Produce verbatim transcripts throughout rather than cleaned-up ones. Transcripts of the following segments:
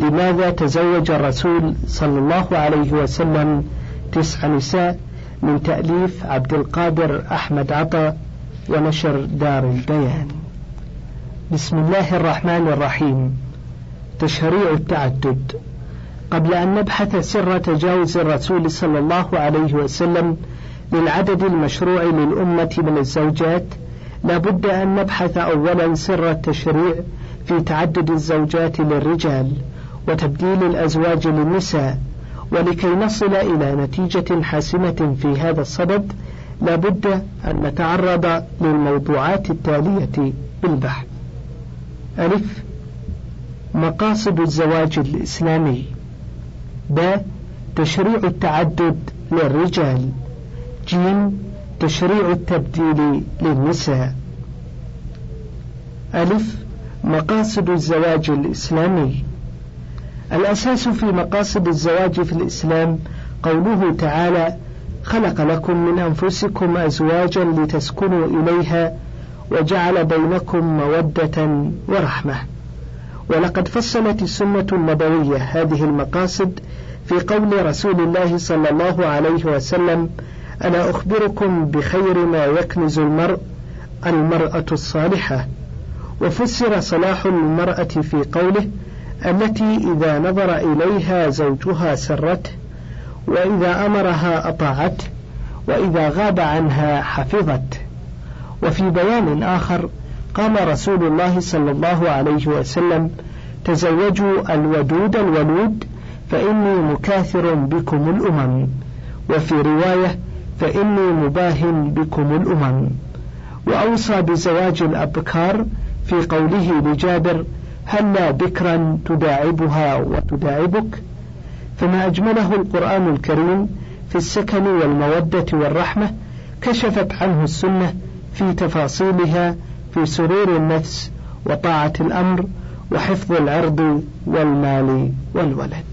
لماذا تزوج الرسول صلى الله عليه وسلم تسع نساء، من تأليف عبد القادر أحمد عطا ونشر دار البيان. بسم الله الرحمن الرحيم. تشريع التعدد. قبل أن نبحث سر تجاوز الرسول صلى الله عليه وسلم للعدد المشروع للأمة من الزوجات، لا بد أن نبحث أولا سر التشريع في تعدد الزوجات للرجال وتبديل الأزواج للنساء. ولكي نصل إلى نتيجة حاسمة في هذا الصدد لا بد أن نتعرض للموضوعات التالية بالبحث. ألف: مقاصد الزواج الإسلامي. ب: تشريع التعدد للرجال. ج: تشريع التبديل للنساء. ألف: مقاصد الزواج الإسلامي. الأساس في مقاصد الزواج في الإسلام قوله تعالى: خلق لكم من أنفسكم أزواجا لتسكنوا إليها وجعل بينكم مودة ورحمة. ولقد فصلت السنة النبوية هذه المقاصد في قول رسول الله صلى الله عليه وسلم: ألا أخبركم بخير ما يكنز المرء؟ المرأة الصالحة. وفسر صلاح المرأة في قوله: التي إذا نظر إليها زوجها سرته، وإذا أمرها أطاعته، وإذا غاب عنها حفظته. وفي بيان آخر قال رسول الله صلى الله عليه وسلم: تزوجوا الودود الولود فإني مكاثر بكم الأمم. وفي رواية: فإني مباهن بكم الأمم. وأوصى بزواج الأبكار في قوله لجابر: هلا بكرا تداعبها وتداعبك. فما أجمله القرآن الكريم في السكن والمودة والرحمة كشفت عنه السنة في تفاصيلها في سرور النفس وطاعة الأمر وحفظ العرض والمال والولد.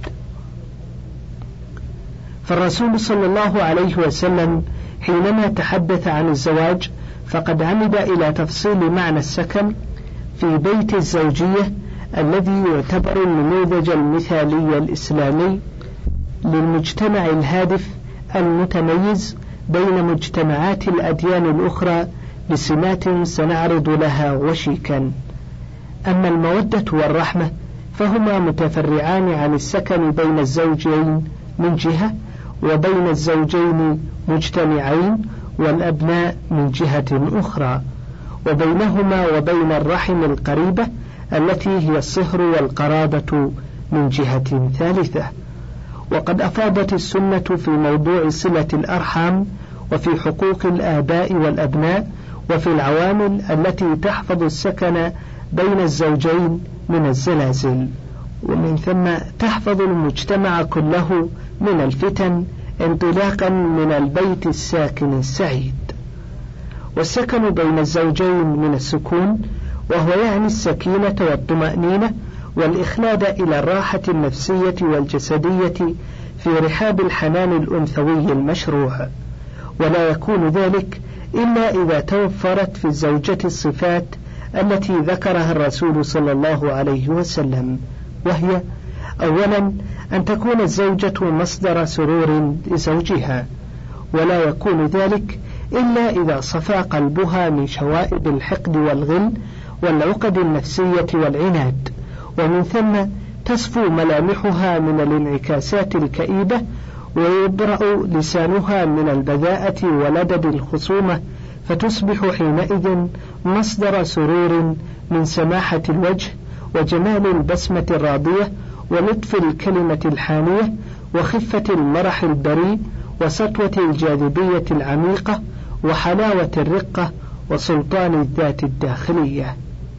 فالرسول صلى الله عليه وسلم حينما تحدث عن الزواج فقد عمد إلى تفصيل معنى السكن في بيت الزوجية الذي يعتبر النموذج المثالي الإسلامي للمجتمع الهادف المتميز بين مجتمعات الأديان الأخرى بسمات سنعرض لها وشيكا. أما المودة والرحمة فهما متفرعان عن السكن بين الزوجين من جهة، وبين الزوجين مجتمعين والأبناء من جهة أخرى، وبينهما وبين الرحم القريبة التي هي الصهر والقرابة من جهة ثالثة. وقد أفاضت السنة في موضوع صلة الأرحام وفي حقوق الآباء والأبناء وفي العوامل التي تحفظ السكن بين الزوجين من الزلازل، ومن ثم تحفظ المجتمع كله من الفتن انطلاقا من البيت الساكن السعيد. والسكن بين الزوجين من السكون، وهو يعني السكينة والطمأنينة والإخلاد إلى الراحة النفسية والجسدية في رحاب الحنان الأنثوي المشروع. ولا يكون ذلك إلا إذا توفرت في الزوجة الصفات التي ذكرها الرسول صلى الله عليه وسلم، وهي: أولا أن تكون الزوجة مصدر سرور لزوجها، ولا يكون ذلك إلا إذا صفى قلبها من شوائب الحقد والغل والعقد النفسية والعناد، ومن ثم تصفو ملامحها من الانعكاسات الكئيبة، ويبرأ لسانها من البذاءة ولدد الخصومة، فتصبح حينئذ مصدر سرور من سماحة الوجه وجمال البسمة الراضية ولطف الكلمة الحانية وخفة المرح البريء وسطوة الجاذبية العميقة وحلاوة الرقة وسلطان الذات الداخلية.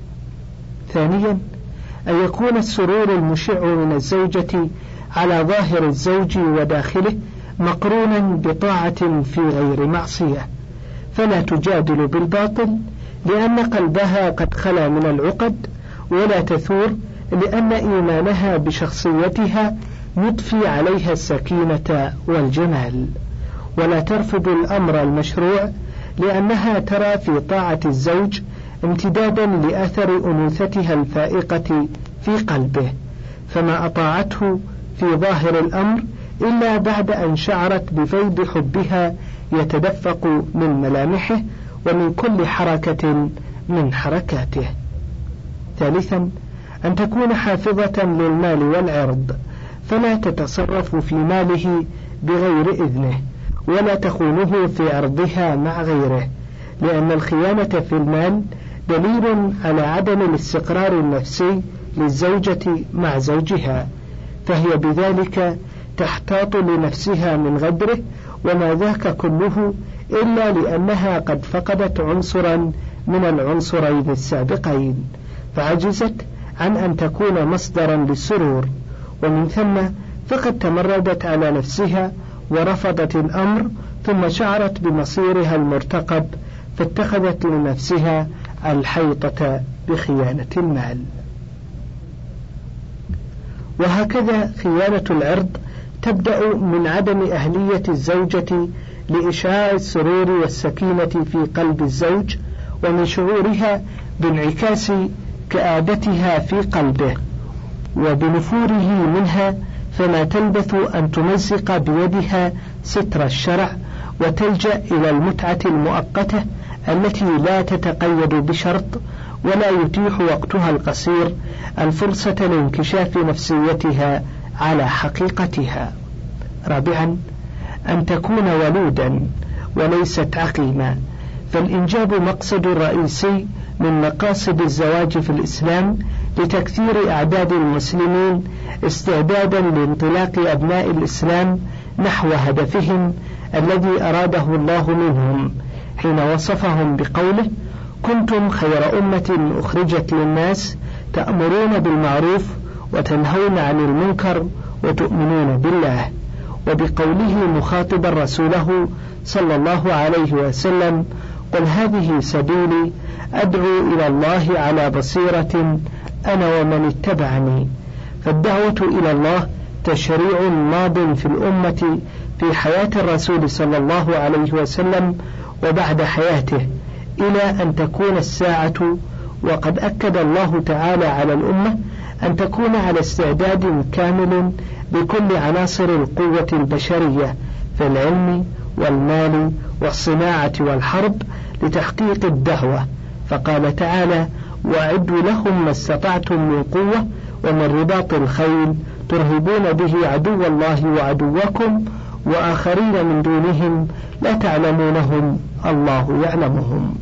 ثانيا أن يكون السرور المشع من الزوجة على ظاهر الزوج وداخله مقرونا بطاعة في غير معصية، فلا تجادل بالباطل لأن قلبها قد خلا من العقد، ولا تثور لأن إيمانها بشخصيتها يضفي عليها السكينة والجمال، ولا ترفض الأمر المشروع لأنها ترى في طاعة الزوج امتدادا لأثر أنوثتها الفائقة في قلبه، فما أطاعته في ظاهر الأمر إلا بعد أن شعرت بفيض حبها يتدفق من ملامحه ومن كل حركة من حركاته. ثالثا أن تكون حافظة للمال والعرض، فلا تتصرف في ماله بغير إذنه ولا تخونه في عرضها مع غيره، لأن الخيانة في المال دليل على عدم الاستقرار النفسي للزوجة مع زوجها، فهي بذلك تحتاط لنفسها من غدره، وما ذاك كله إلا لأنها قد فقدت عنصرا من العنصرين السابقين، فعجزت عن أن تكون مصدرا للسرور، ومن ثم فقد تمردت على نفسها ورفضت الأمر، ثم شعرت بمصيرها المرتقب فاتخذت لنفسها الحيطة بخيانة المال. وهكذا خيانة العرض تبدأ من عدم أهلية الزوجة لإشعاع السرور والسكينة في قلب الزوج، ومن شعورها بانعكاس كآبتها في قلبه وبنفوره منها، فما تلبث أن تمزق بيدها ستر الشرع وتلجأ إلى المتعة المؤقتة التي لا تتقيد بشرط، ولا يتيح وقتها القصير الفرصة لانكشاف نفسيتها على حقيقتها. رابعا أن تكون ولودا وليست عقيما، فالإنجاب مقصد رئيسي من مقاصد الزواج في الإسلام لتكثير أعداد المسلمين استعدادا لانطلاق أبناء الإسلام نحو هدفهم الذي أراده الله منهم حين وصفهم بقوله: كنتم خير أمة أخرجت للناس تأمرون بالمعروف وتنهون عن المنكر وتؤمنون بالله، وبقوله مخاطبا رسوله صلى الله عليه وسلم: قل هذه سبيلي أدعو إلى الله على بصيرة أنا ومن اتبعني. فالدعوة إلى الله تشريع ماض في الأمة في حياة الرسول صلى الله عليه وسلم وبعد حياته إلى أن تكون الساعة، وقد أكد الله تعالى على الأمة أن تكون على استعداد كامل بكل عناصر القوة البشرية في العلم والمال والصناعة والحرب لتحقيق الدعوة، فقال تعالى: وأعدوا لهم ما استطعتم من قوة ومن رباط الخيل ترهبون به عدو الله وعدوكم وآخرين من دونهم لا تعلمونهم الله يعلمهم.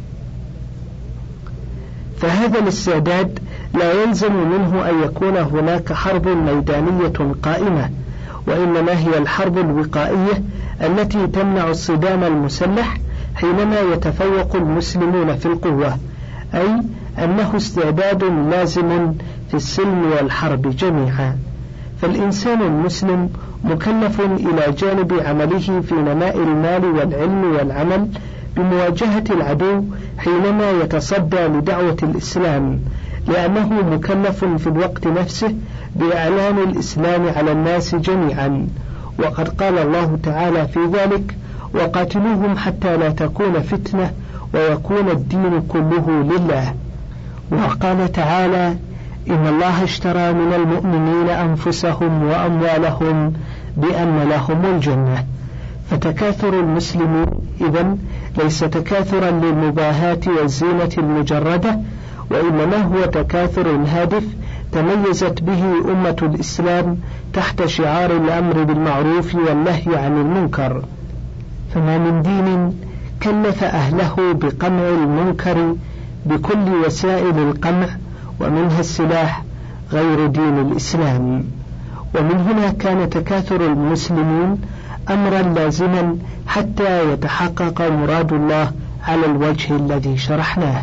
فهذا الاستعداد لا يلزم منه أن يكون هناك حرب ميدانية قائمة، وإنما هي الحرب الوقائية التي تمنع الصدام المسلح حينما يتفوق المسلمون في القوة، أي أنه استعداد لازم في السلم والحرب جميعا. فالإنسان المسلم مكلف إلى جانب عمله في نماء المال والعلم والعمل بمواجهة العدو حينما يتصدى لدعوة الإسلام، لأنه مكلف في الوقت نفسه بإعلان الإسلام على الناس جميعا، وقد قال الله تعالى في ذلك: وقاتلوهم حتى لا تكون فتنة ويكون الدين كله لله. وقال تعالى: إن الله اشترى من المؤمنين أنفسهم وأموالهم بأن لهم الجنة. فتكاثر المسلمين إذن ليس تكاثرا للمباهاة والزينة المجردة، وإنما هو تكاثر هادف تميزت به أمة الإسلام تحت شعار الأمر بالمعروف والنهي عن المنكر. فما من دين كلف أهله بقمع المنكر بكل وسائل القمع ومنها السلاح غير دين الإسلام. ومن هنا كان تكاثر المسلمين أمرا لازما حتى يتحقق مراد الله على الوجه الذي شرحناه.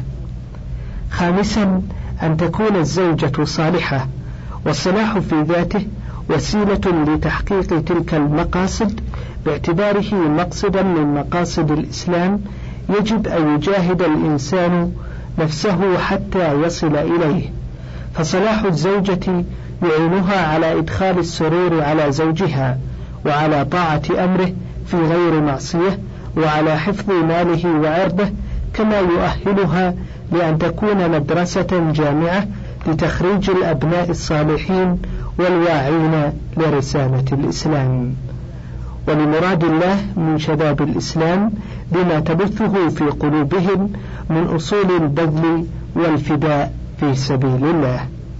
خامسا أن تكون الزوجة صالحة، والصلاح في ذاته وسيلة لتحقيق تلك المقاصد، باعتباره مقصدا من مقاصد الإسلام يجب أن يجاهد الإنسان نفسه حتى يصل إليه. فصلاح الزوجة يعينها على إدخال السرور على زوجها وعلى طاعة أمره في غير معصية وعلى حفظ ماله وعرضه، كما يؤهلها لأن تكون مدرسة جامعة لتخريج الأبناء الصالحين والواعين لرسالة الإسلام، ولمراد الله من شباب الإسلام بما تبثه في قلوبهم من أصول البذل والفداء في سبيل الله.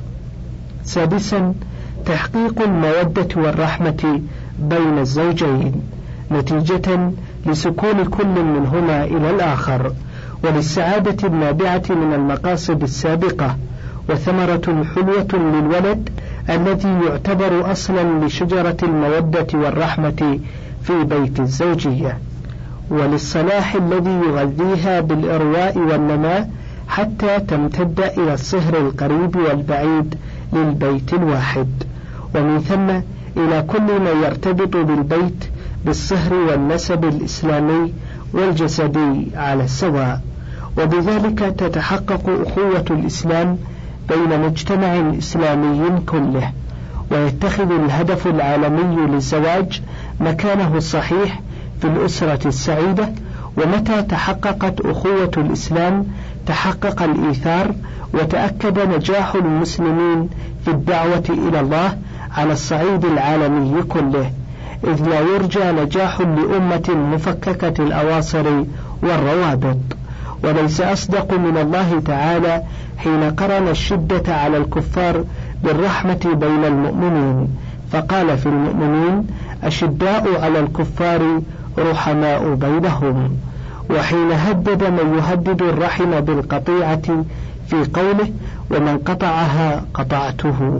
سادسا، تحقيق المودة والرحمة بين الزوجين نتيجة لسكون كل منهما إلى الآخر، وللسعادة النابعة من المقاصد السابقة، وثمرة حلوة للولد الذي يعتبر أصلا لشجرة المودة والرحمة في بيت الزوجية، وللصلاح الذي يغذيها بالإرواء والنماء حتى تمتد إلى الصهر القريب والبعيد للبيت الواحد، ومن ثم إلى كل ما يرتبط بالبيت بالصهر والنسب الإسلامي والجسدي على السواء، وبذلك تتحقق أخوة الإسلام بين مجتمع إسلامي كله، ويتخذ الهدف العالمي للزواج مكانه الصحيح في الأسرة السعيدة. ومتى تحققت أخوة الإسلام تحقق الإيثار، وتأكد نجاح المسلمين في الدعوة إلى الله على الصعيد العالمي كله، إذ لا يرجى نجاح لأمة مفككة الأواصر والروابط. وليس أصدق من الله تعالى حين قرن الشدة على الكفار بالرحمة بين المؤمنين، فقال في المؤمنين أشداء على الكفار رحماء بينهم، وحين هدد من يهدد الرحم بالقطيعة في قوله ومن قطعها قطعته.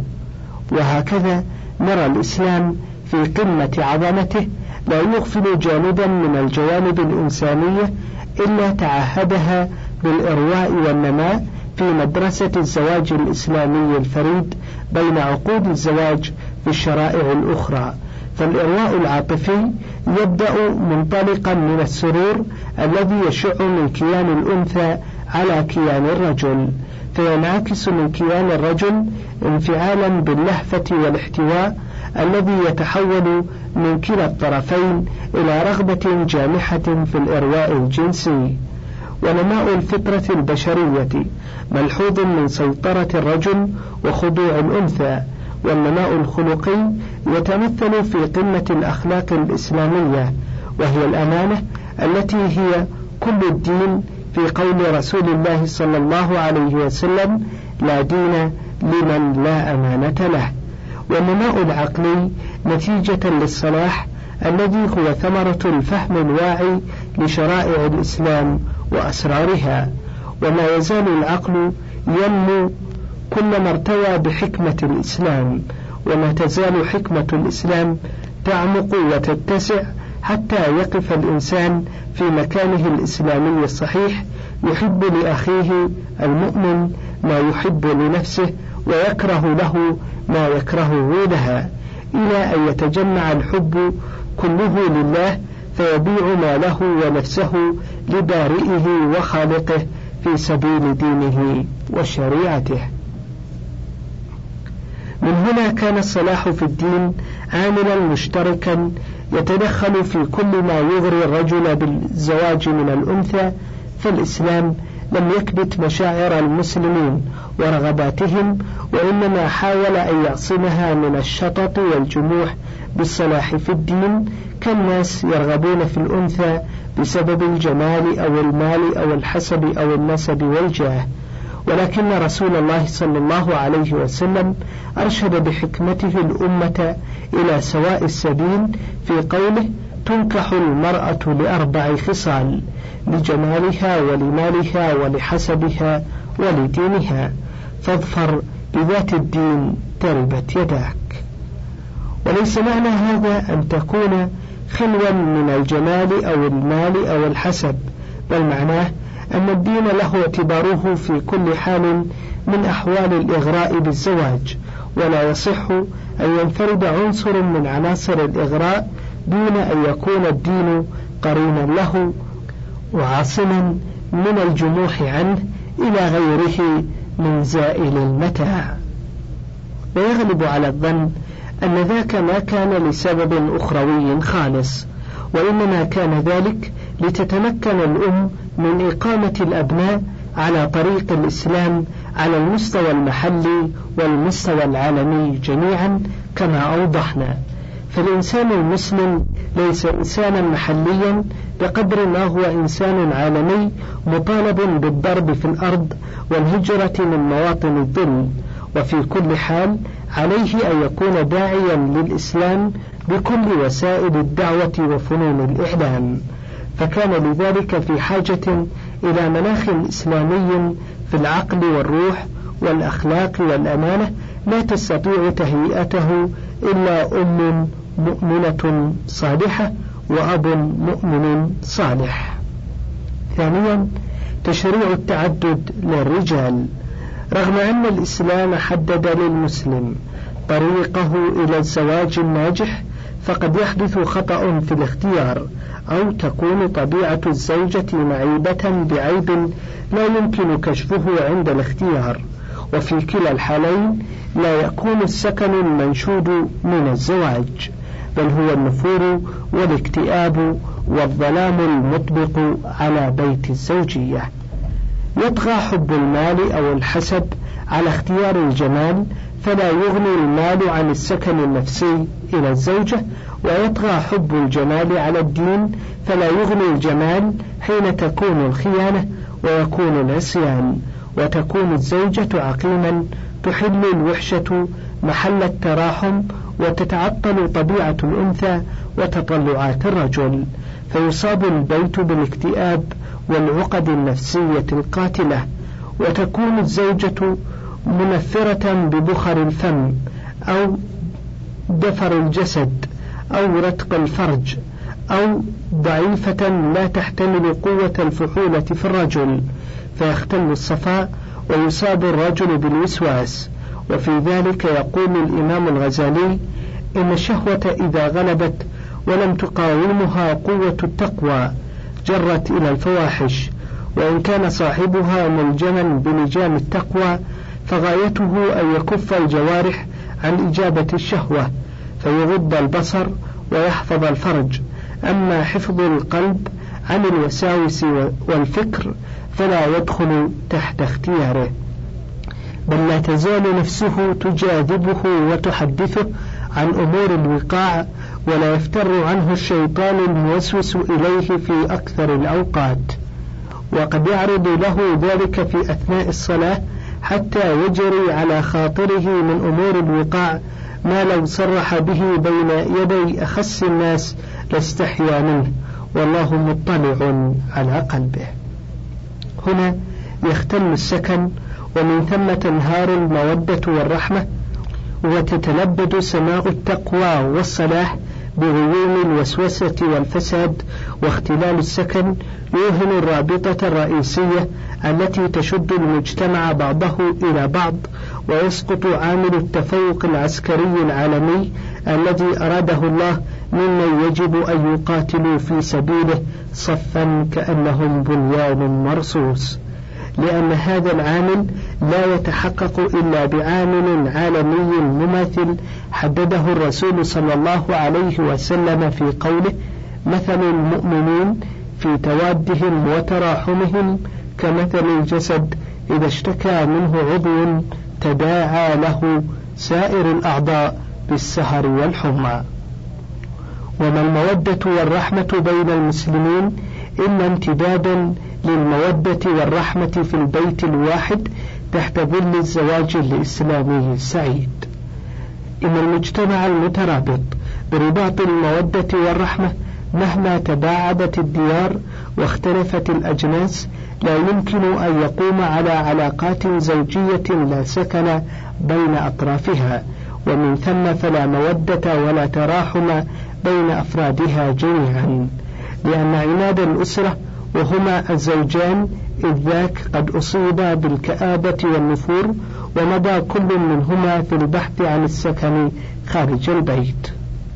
وهكذا نرى الإسلام في قمة عظمته لا يغفل جانبا من الجوانب الإنسانية إلا تعهدها بالإرواء والنماء في مدرسة الزواج الإسلامي الفريد بين عقود الزواج في الشرائع الأخرى. فالإرواء العاطفي يبدأ منطلقا من السرور الذي يشع من كيان الأنثى على كيان الرجل، فينعكس من كيان الرجل انفعالا باللهفة والاحتواء الذي يتحول من كلا الطرفين إلى رغبة جامحة في الإرواء الجنسي. ونماء الفطرة البشرية ملحوظ من سيطرة الرجل وخضوع الأنثى، والنماء الخلقي يتمثل في قمة الأخلاق الإسلامية، وهي الأمانة التي هي كل الدين، في قول رسول الله صلى الله عليه وسلم لا دين لمن لا أمانة له. والنماء العقلي نتيجة للصلاح الذي هو ثمرة الفهم الواعي لشرائع الإسلام وأسرارها، وما يزال العقل ينمو كلما ارتوى بحكمة الإسلام، وما تزال حكمة الإسلام تعمق وتتسع حتى يقف الإنسان في مكانه الإسلامي الصحيح، يحب لأخيه المؤمن ما يحب لنفسه، ويكره له ما يكرهه لها، إلى أن يتجمع الحب كله لله فيبيع ماله ونفسه لبارئه وخالقه في سبيل دينه وشريعته. من هنا كان الصلاح في الدين عاملا مشتركا يتدخل في كل ما يغري الرجل بالزواج من الأنثى، فالإسلام لم يكبت مشاعر المسلمين ورغباتهم، وإنما حاول أن يعصمها من الشطط والجموح بالصلاح في الدين، كالناس يرغبون في الأنثى بسبب الجمال أو المال أو الحسب أو النسب والجاه. ولكن رسول الله صلى الله عليه وسلم أرشد بحكمته الأمة إلى سواء السبيل في قوله تنكح المرأة لأربع خصال: لجمالها ولمالها ولحسبها ولدينها، فاظفر بذات الدين تربت يداك. وليس معنى هذا أن تكون خلوا من الجمال أو المال أو الحسب، بل معناه أن الدين له اعتباره في كل حال من أحوال الإغراء بالزواج، ولا يصح أن ينفرد عنصر من عناصر الإغراء دون أن يكون الدين قرينا له وعاصما من الجموح عنه إلى غيره من زائل المتاع. ويغلب على الظن أن ذاك ما كان لسبب أخروي خالص، وإنما كان ذلك لتتمكن الأم من إقامة الأبناء على طريق الإسلام على المستوى المحلي والمستوى العالمي جميعا كما أوضحنا. فالإنسان المسلم ليس إنسانا محليا بقدر ما هو إنسان عالمي مطالب بالضرب في الأرض والهجرة من مواطن الذل، وفي كل حال عليه أن يكون داعيا للإسلام بكل وسائل الدعوة وفنون الإعلام، فكان لذلك في حاجة إلى مناخ إسلامي في العقل والروح والأخلاق والأمانة لا تستطيع تهيئته إلا أم مؤمنة صالحة وأب مؤمن صالح. ثانيا، تشريع التعدد للرجال. رغم أن الإسلام حدد للمسلم طريقه إلى الزواج الناجح، فقد يحدث خطأ في الاختيار، أو تكون طبيعة الزوجة معيبة بعيب لا يمكن كشفه عند الاختيار، وفي كلا الحالين لا يكون السكن المنشود من الزواج، بل هو النفور والاكتئاب والظلام المطبق على بيت الزوجية. يطغى حب المال أو الحسب على اختيار الجمال، فلا يغني المال عن السكن النفسي إلى الزوجة، ويطغى حب الجمال على الدين، فلا يغني الجمال حين تكون الخيانة ويكون العصيان، وتكون الزوجة عقيما تحل الوحشة محل التراحم، وتتعطل طبيعة الأنثى وتطلعات الرجل، فيصاب البيت بالاكتئاب والعقد النفسية القاتلة، وتكون الزوجة منفرة ببخر الفم أو دفر الجسد أو رتق الفرج، أو ضعيفة لا تحتمل قوة الفحولة في الرجل، فيختل الصفاء ويصاب الرجل بالوسواس. وفي ذلك يقول الإمام الغزالي: إن الشهوة إذا غلبت ولم تقاومها قوة التقوى جرت إلى الفواحش، وإن كان صاحبها ملجما بلجام التقوى فغايته أن يكف الجوارح عن إجابة الشهوة، فيغض البصر ويحفظ الفرج. أما حفظ القلب عن الوساوس والفكر فلا يدخل تحت اختياره، بل لا تزال نفسه تجاذبه وتحدثه عن أمور الوقاع، ولا يفتر عنه الشيطان الموسوس إليه في أكثر الأوقات، وقد يعرض له ذلك في أثناء الصلاة حتى يجري على خاطره من أمور الوقاع ما لو صرح به بين يدي أخس الناس لاستحيا منه، والله مطلع على قلبه. هنا يختل السكن، ومن ثم تنهار المودة والرحمة، وتتلبد سماء التقوى والصلاح بغيوم الوسوسة والفساد، واختلال السكن يوهن الرابطة الرئيسية التي تشد المجتمع بعضه إلى بعض، ويسقط عامل التفوق العسكري العالمي الذي أراده الله ممن يجب أن يقاتلوا في سبيله صفا كأنهم بنيان مرصوص، لأن هذا العامل لا يتحقق إلا بعامل عالمي مماثل حدده الرسول صلى الله عليه وسلم في قوله: مثل المؤمنين في توادهم وتراحمهم كمثل الجسد إذا اشتكى منه عضو تداعى له سائر الأعضاء بالسهر والحمى. وما المودة والرحمة بين المسلمين إلا امتدادا للمودة والرحمة في البيت الواحد تحت ظل الزواج الإسلامي السعيد. إن المجتمع المترابط برباط المودة والرحمة مهما تباعدت الديار واختلفت الأجناس لا يمكن أن يقوم على علاقات زوجية لا سكن بين أطرافها، ومن ثم فلا مودة ولا تراحم بين أفرادها جميعا، لأن عناد الأسرة وهما الزوجان إذ ذاك قد أصيبا بالكآبة والنفور، ومضى كل منهما في البحث عن السكن خارج البيت.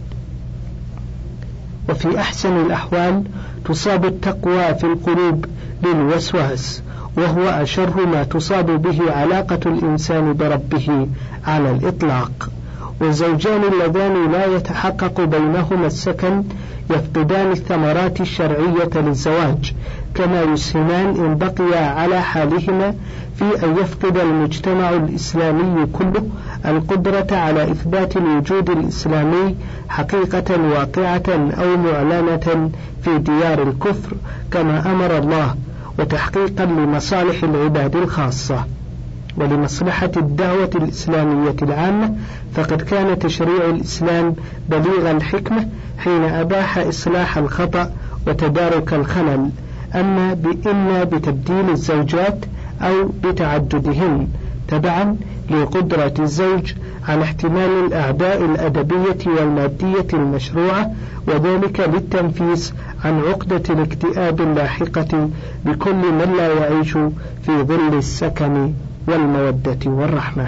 وفي أحسن الأحوال تصاب التقوى في القلوب للوسواس، وهو أشر ما تصاب به علاقة الإنسان بربه على الإطلاق، والزوجان اللذان لا يتحقق بينهما السكن يفقدان الثمرات الشرعية للزواج، كما يسهمان إن بقيا على حالهما في أن يفقد المجتمع الإسلامي كله القدرة على إثبات الوجود الإسلامي حقيقة واقعة أو معلنة في ديار الكفر كما أمر الله، وتحقيقا لمصالح العباد الخاصة ولمصلحة الدعوة الإسلامية العامة، فقد كان تشريع الإسلام بليغ الحكمة حين أباح إصلاح الخطأ وتدارك الخلل، أما إما بتبديل الزوجات أو بتعددهن تبعا لقدرة الزوج على احتمال الأعباء الأدبية والمادية المشروعة، وذلك للتنفيس عن عقدة الاكتئاب اللاحقة بكل من لا يعيش في ظل السكن والمودة والرحمة.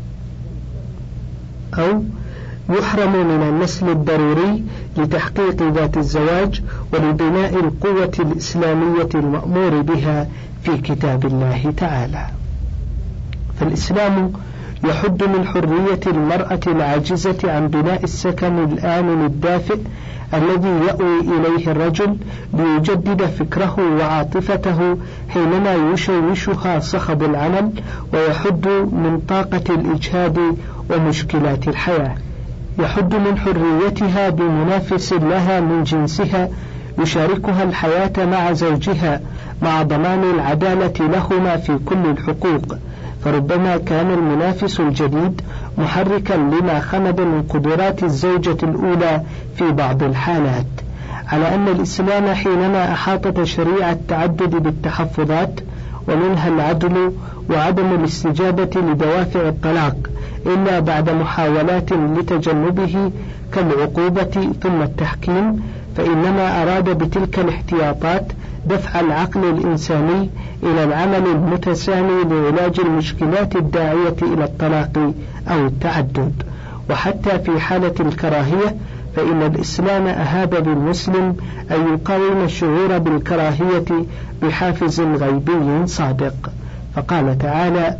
أو يحرم من النسل الضروري لتحقيق ذات الزواج ولبناء القوة الإسلامية المأمور بها في كتاب الله تعالى. فالإسلام يحد من حرية المرأة العاجزة عن بناء السكن الآمن الدافئ الذي يأوي إليه الرجل ليجدد فكره وعاطفته حينما يشوشها صخب العمل، ويحد من طاقة الإجهاد ومشكلات الحياة. يحد من حريتها بمنافس لها من جنسها يشاركها الحياة مع زوجها مع ضمان العدالة لهما في كل الحقوق، فربما كان المنافس الجديد محركا لما خمد من قدرات الزوجة الأولى في بعض الحالات، على أن الإسلام حينما أحاط تشريع التعدد بالتحفظات ومنها العدل وعدم الاستجابة لدوافع الطلاق إلا بعد محاولات لتجنبه كالعقوبة ثم التحكيم، فإنما أراد بتلك الاحتياطات دفع العقل الإنساني إلى العمل المتسامي لعلاج المشكلات الداعية إلى الطلاق أو التعدد. وحتى في حالة الكراهية فإن الإسلام أهاب بالمسلم أن يقاوم الشعور بالكراهية بحافز غيبي صادق، فقال تعالى: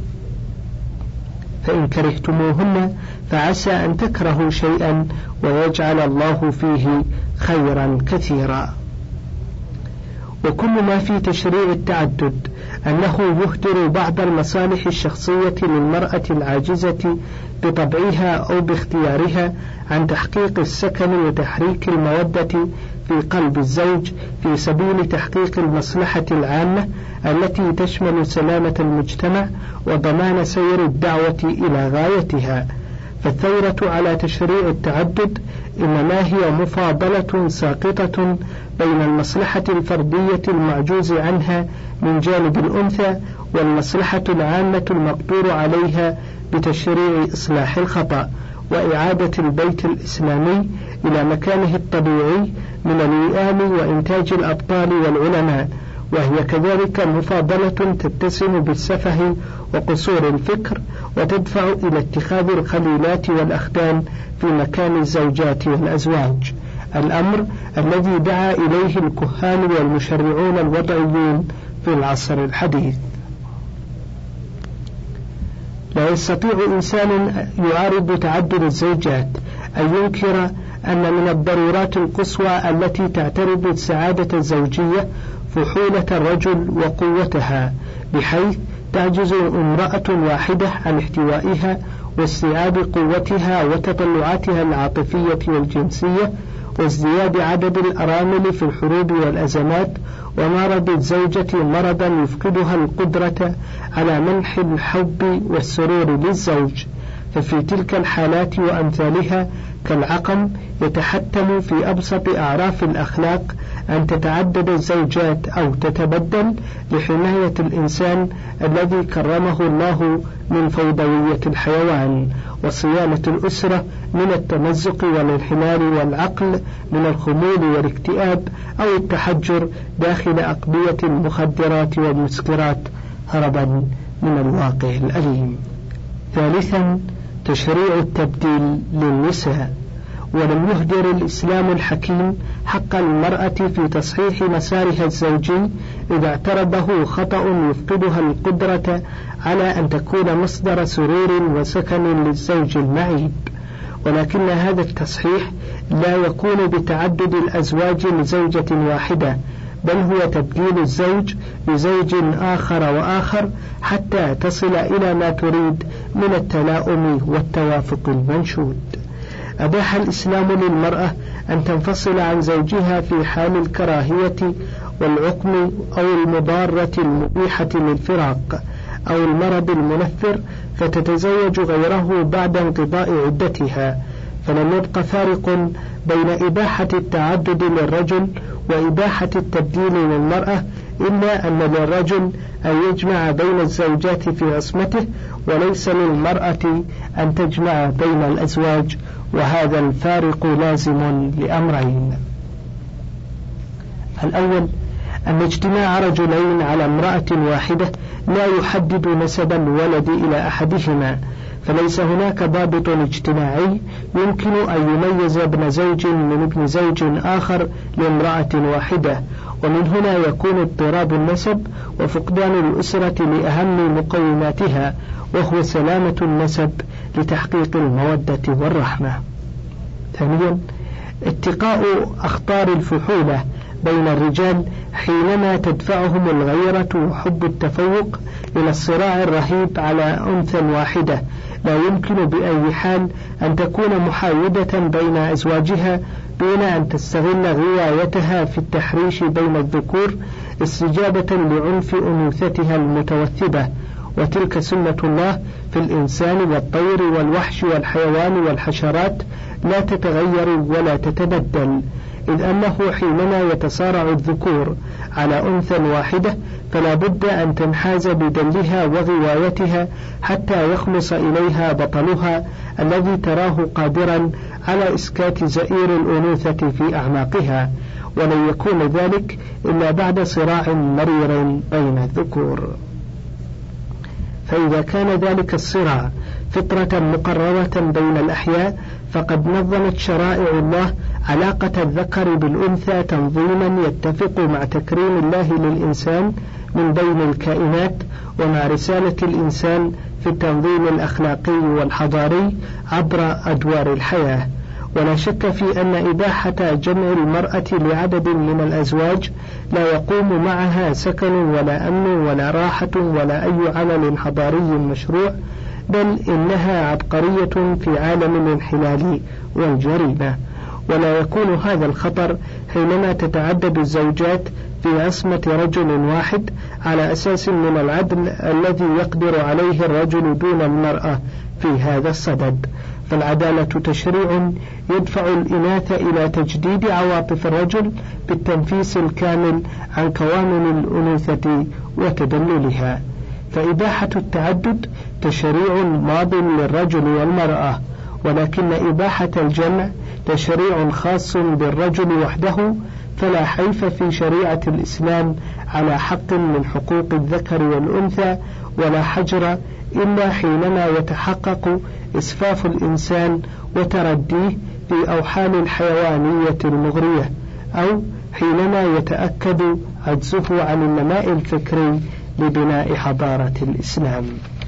فإن كرهتموهن فعسى أن تكرهوا شيئا ويجعل الله فيه خيرا كثيرا. وكل ما في تشريع التعدد أنه يهدر بعض المصالح الشخصية للمرأة العاجزة بطبعها أو باختيارها عن تحقيق السكن وتحريك المودة في قلب الزوج في سبيل تحقيق المصلحة العامة التي تشمل سلامة المجتمع وضمان سير الدعوة إلى غايتها. فالثورة على تشريع التعدد إنما هي مفاضلة ساقطة بين المصلحة الفردية المعجوز عنها من جانب الأنثى والمصلحة العامة المقدور عليها بتشريع إصلاح الخطأ وإعادة البيت الإسلامي إلى مكانه الطبيعي من الوئام وإنتاج الأبطال والعلماء، وهي كذلك مفاضلة تتسم بالسفه وقصور الفكر وتدفع إلى اتخاذ الخليلات والأخدان في مكان الزوجات والأزواج، الأمر الذي دعا إليه الكهان والمشرعون الوضعيون في العصر الحديث. لا يستطيع إنسان يعارض تعدد الزوجات أن ينكر أن من الضرورات القصوى التي تعترض السعادة الزوجية فحولة الرجل وقوتها، بحيث تعجز امرأة واحدة عن احتوائها واستيعاب قوتها وتطلعاتها العاطفية والجنسية، وازدياد عدد الأرامل في الحروب والأزمات، ومرض الزوجة مرضا يفقدها القدرة على منح الحب والسرور للزوج. ففي تلك الحالات وأمثالها كالعقم يتحتم في أبسط أعراف الأخلاق أن تتعدد الزوجات أو تتبدل لحماية الإنسان الذي كرمه الله من فوضوية الحيوان، وصيانة الأسرة من التمزق والانحلال، والعقل من الخمول والاكتئاب أو التحجر داخل أقبية المخدرات والمسكرات هربا من الواقع الأليم. ثالثا، تشريع التبديل للنساء. ولم يهدر الإسلام الحكيم حق المرأة في تصحيح مسارها الزوجي إذا اعترضه خطأ يفقدها القدرة على أن تكون مصدر سرور وسكن للزوج المعيب، ولكن هذا التصحيح لا يكون بتعدد الأزواج لزوجة واحدة، بل هو تبديل الزوج بزوج آخر وآخر حتى تصل إلى ما تريد من التلاؤم والتوافق المنشود. أباح الإسلام للمرأة أن تنفصل عن زوجها في حال الكراهية والعقم أو المضارة المبيحة للفراق أو المرض المنفر، فتتزوج غيره بعد انقضاء عدتها، فلم يبق فارق بين إباحة التعدد للرجل وإباحة التبديل للمرأة، إلا أن للرجل أن يجمع بين الزوجات في عصمته، وليس للمرأة أن تجمع بين الأزواج، وهذا الفارق لازم لأمرين: الأول أن اجتماع رجلين على امرأة واحدة لا يحدد نسب الولد إلى أحدهما، فليس هناك ضابط اجتماعي يمكن أن يميز ابن زوج من ابن زوج آخر لامرأة واحدة، ومن هنا يكون اضطراب النسب وفقدان الأسرة لأهم مقوماتها، وهو سلامة النسب لتحقيق المودة والرحمة. ثانيا اتقاء أخطار الفحولة بين الرجال حينما تدفعهم الغيرة وحب التفوق إلى الصراع الرهيب على أنثى واحدة، لا يمكن بأي حال أن تكون محايدة بين أزواجها دون أن تستغل غوايتها في التحريش بين الذكور استجابة لعنف أنوثتها المتوثبة، وتلك سنة الله في الإنسان والطير والوحش والحيوان والحشرات لا تتغير ولا تتبدل، إذ أنه حينما يتصارع الذكور على أنثى واحدة فلا بد أن تنحاز بدلها وغوايتها حتى يخلص إليها بطلها الذي تراه قادرا على إسكات زئير الأنوثة في أعماقها، ولن يكون ذلك إلا بعد صراع مرير بين الذكور. فإذا كان ذلك الصراع فطرة مقررة بين الأحياء، فقد نظمت شرائع الله علاقة الذكر بالأنثى تنظيما يتفق مع تكريم الله للإنسان من بين الكائنات، ومع رسالة الإنسان في التنظيم الأخلاقي والحضاري عبر أدوار الحياة. ولا شك في أن إباحة جمع المرأة لعدد من الأزواج لا يقوم معها سكن ولا أمن ولا راحة ولا أي عمل حضاري مشروع، بل إنها عبقرية في عالم الانحلال والجريمة. ولا يكون هذا الخطر حينما تتعدد الزوجات في عصمة رجل واحد على أساس من العدل الذي يقدر عليه الرجل دون المرأة في هذا الصدد، فالعدالة تشريع يدفع الإناث إلى تجديد عواطف الرجل بالتنفيس الكامل عن قوانين الأنوثة وتدللها. فإباحة التعدد تشريع ماض للرجل والمرأة، ولكن إباحة الجمع تشريع خاص بالرجل وحده، فلا حيف في شريعة الإسلام على حق من حقوق الذكر والأنثى، ولا حجر إلا حينما يتحقق إسفاف الإنسان وترديه في أوحال الحيوانية المغرية، أو حينما يتأكد عجزه عن النماء الفكري لبناء حضارة الإسلام.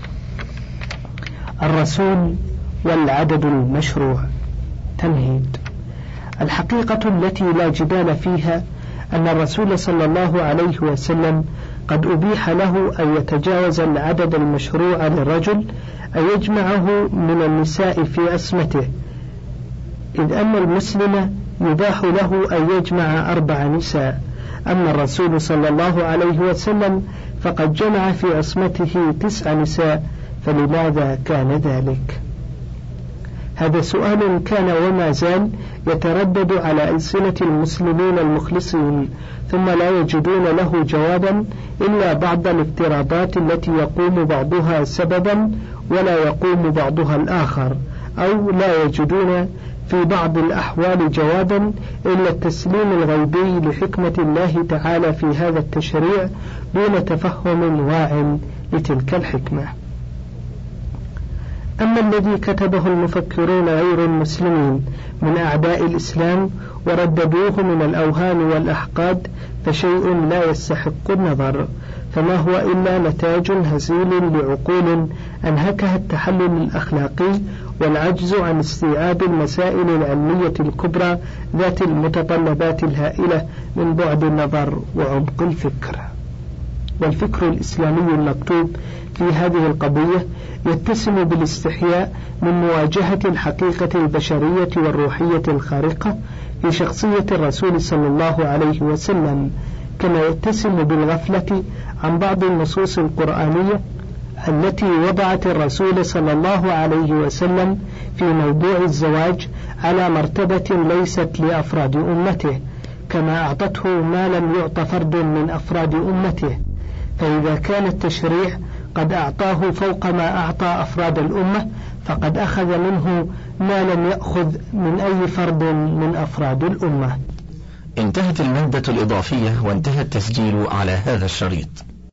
الرسول والعدد المشروع. تمهيد. الحقيقة التي لا جدال فيها أن الرسول صلى الله عليه وسلم قد أبيح له أن يتجاوز العدد المشروع للرجل أن يجمعه من النساء في عصمته، إذ أن المسلم يباح له أن يجمع أربع نساء، أما الرسول صلى الله عليه وسلم فقد جمع في عصمته تسع نساء، فلماذا كان ذلك؟ هذا سؤال كان وما زال يتردد على ألسنة المسلمين المخلصين، ثم لا يجدون له جوابا إلا بعض الافتراضات التي يقوم بعضها سببا ولا يقوم بعضها الآخر، أو لا يجدون في بعض الأحوال جوابا إلا التسليم الغيبي لحكمة الله تعالى في هذا التشريع دون تفهم واع لتلك الحكمة. أما الذي كتبه المفكرون غير المسلمين من أعداء الإسلام ورددوه من الأوهام والأحقاد فشيء لا يستحق النظر، فما هو إلا نتاج هزيل لعقول أنهكها التحلل الأخلاقي والعجز عن استيعاب المسائل العلمية الكبرى ذات المتطلبات الهائلة من بعد النظر وعمق الفكر. والفكر الإسلامي المكتوب في هذه القضية يتسم بالاستحياء من مواجهة الحقيقة البشرية والروحية الخارقة في شخصية الرسول صلى الله عليه وسلم، كما يتسم بالغفلة عن بعض النصوص القرآنية التي وضعت الرسول صلى الله عليه وسلم في موضوع الزواج على مرتبة ليست لأفراد أمته، كما أعطته ما لم يعط فرد من أفراد أمته. فإذا كان التشريع قد أعطاه فوق ما أعطى أفراد الأمة، فقد أخذ منه ما لم يأخذ من أي فرد من أفراد الأمة. انتهت المادة الإضافية وانتهى التسجيل على هذا الشريط.